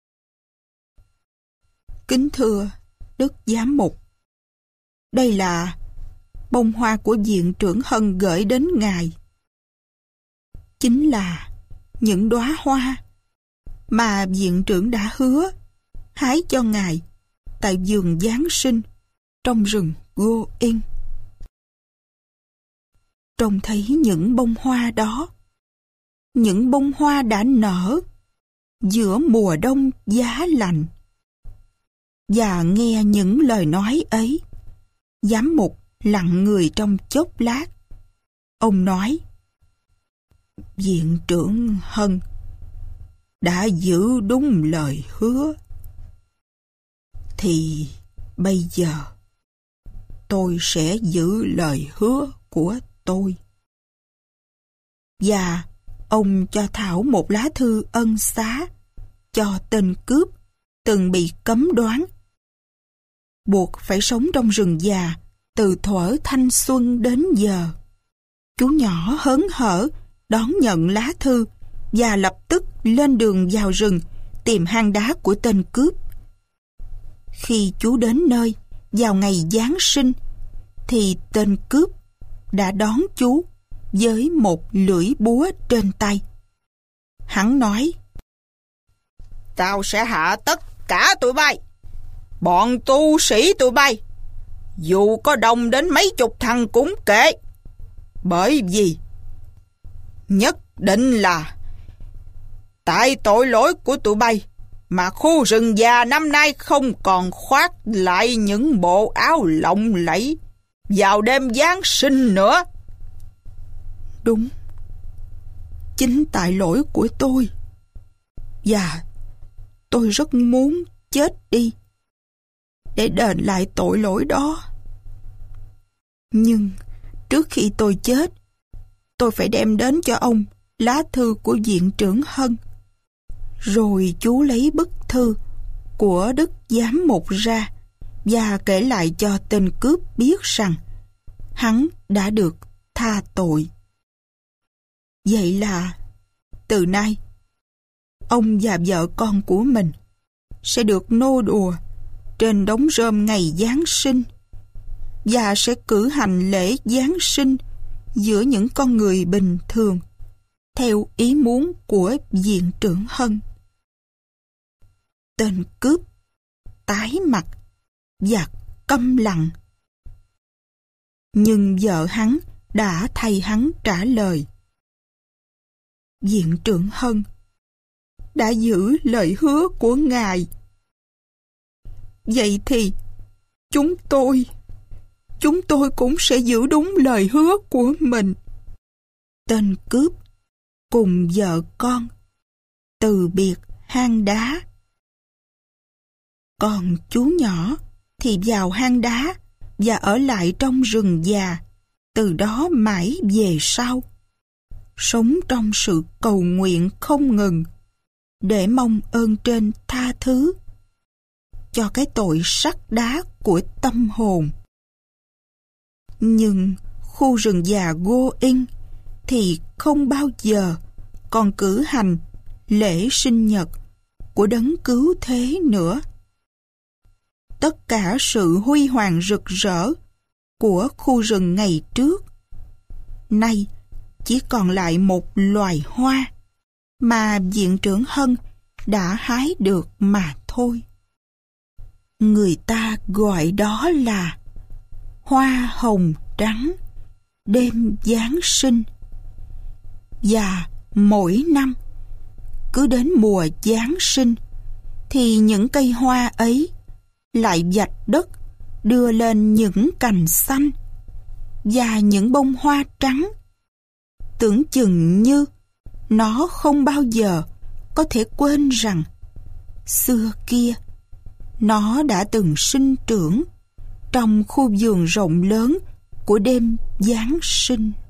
Kính thưa Đức Giám mục, đây là bông hoa của viện trưởng Hân gửi đến ngài. Chính là những đóa hoa mà viện trưởng đã hứa hái cho ngài tại vườn Giáng sinh trong rừng Goin. Trông thấy những bông hoa đó, những bông hoa đã nở giữa mùa đông giá lạnh, và nghe những lời nói ấy, giám mục lặng người trong chốc lát. Ông nói: Viện trưởng Hân đã giữ đúng lời hứa, thì bây giờ tôi sẽ giữ lời hứa của tôi. Và ông cho Thảo một lá thư ân xá cho tên cướp từng bị cấm đoán, buộc phải sống trong rừng già từ thuở thanh xuân đến giờ. Chú nhỏ hớn hở đón nhận lá thư và lập tức lên đường vào rừng tìm hang đá của tên cướp. Khi chú đến nơi vào ngày Giáng sinh, thì tên cướp đã đón chú với một lưỡi búa trên tay. Hắn nói: Tao sẽ hạ tất cả tụi bay, bọn tu sĩ tụi bay, dù có đông đến mấy chục thằng cũng kệ, bởi vì nhất định là tại tội lỗi của tụi bay mà khu rừng già năm nay không còn khoác lại những bộ áo lộng lẫy vào đêm Giáng sinh nữa. Đúng, chính tại lỗi của tôi, và tôi rất muốn chết đi để đền lại tội lỗi đó. Nhưng trước khi tôi chết, tôi phải đem đến cho ông lá thư của viện trưởng Hân. Rồi chú lấy bức thư của Đức Giám mục ra và kể lại cho tên cướp biết rằng hắn đã được tha tội. Vậy là từ nay, ông và vợ con của mình sẽ được nô đùa trên đống rơm ngày Giáng sinh, và sẽ cử hành lễ Giáng sinh giữa những con người bình thường theo ý muốn của viện trưởng Hân. Tên cướp tái mặt và câm lặng, nhưng vợ hắn đã thay hắn trả lời: Viện trưởng Hân đã giữ lời hứa của ngài. Vậy thì chúng tôi chúng tôi cũng sẽ giữ đúng lời hứa của mình. Tên cướp cùng vợ con từ biệt hang đá. Còn chú nhỏ thì vào hang đá và ở lại trong rừng già, từ đó mãi về sau, sống trong sự cầu nguyện không ngừng để mong ơn trên tha thứ cho cái tội sắt đá của tâm hồn. Nhưng khu rừng già Goin thì không bao giờ còn cử hành lễ sinh nhật của đấng cứu thế nữa. Tất cả sự huy hoàng rực rỡ của khu rừng ngày trước nay chỉ còn lại một loài hoa mà viện trưởng Hân đã hái được mà thôi. Người ta gọi đó là hoa hồng trắng đêm Giáng sinh. Và mỗi năm, cứ đến mùa Giáng sinh, thì những cây hoa ấy lại vạch đất đưa lên những cành xanh và những bông hoa trắng. Tưởng chừng như nó không bao giờ có thể quên rằng xưa kia nó đã từng sinh trưởng trong khu vườn rộng lớn của đêm Giáng sinh.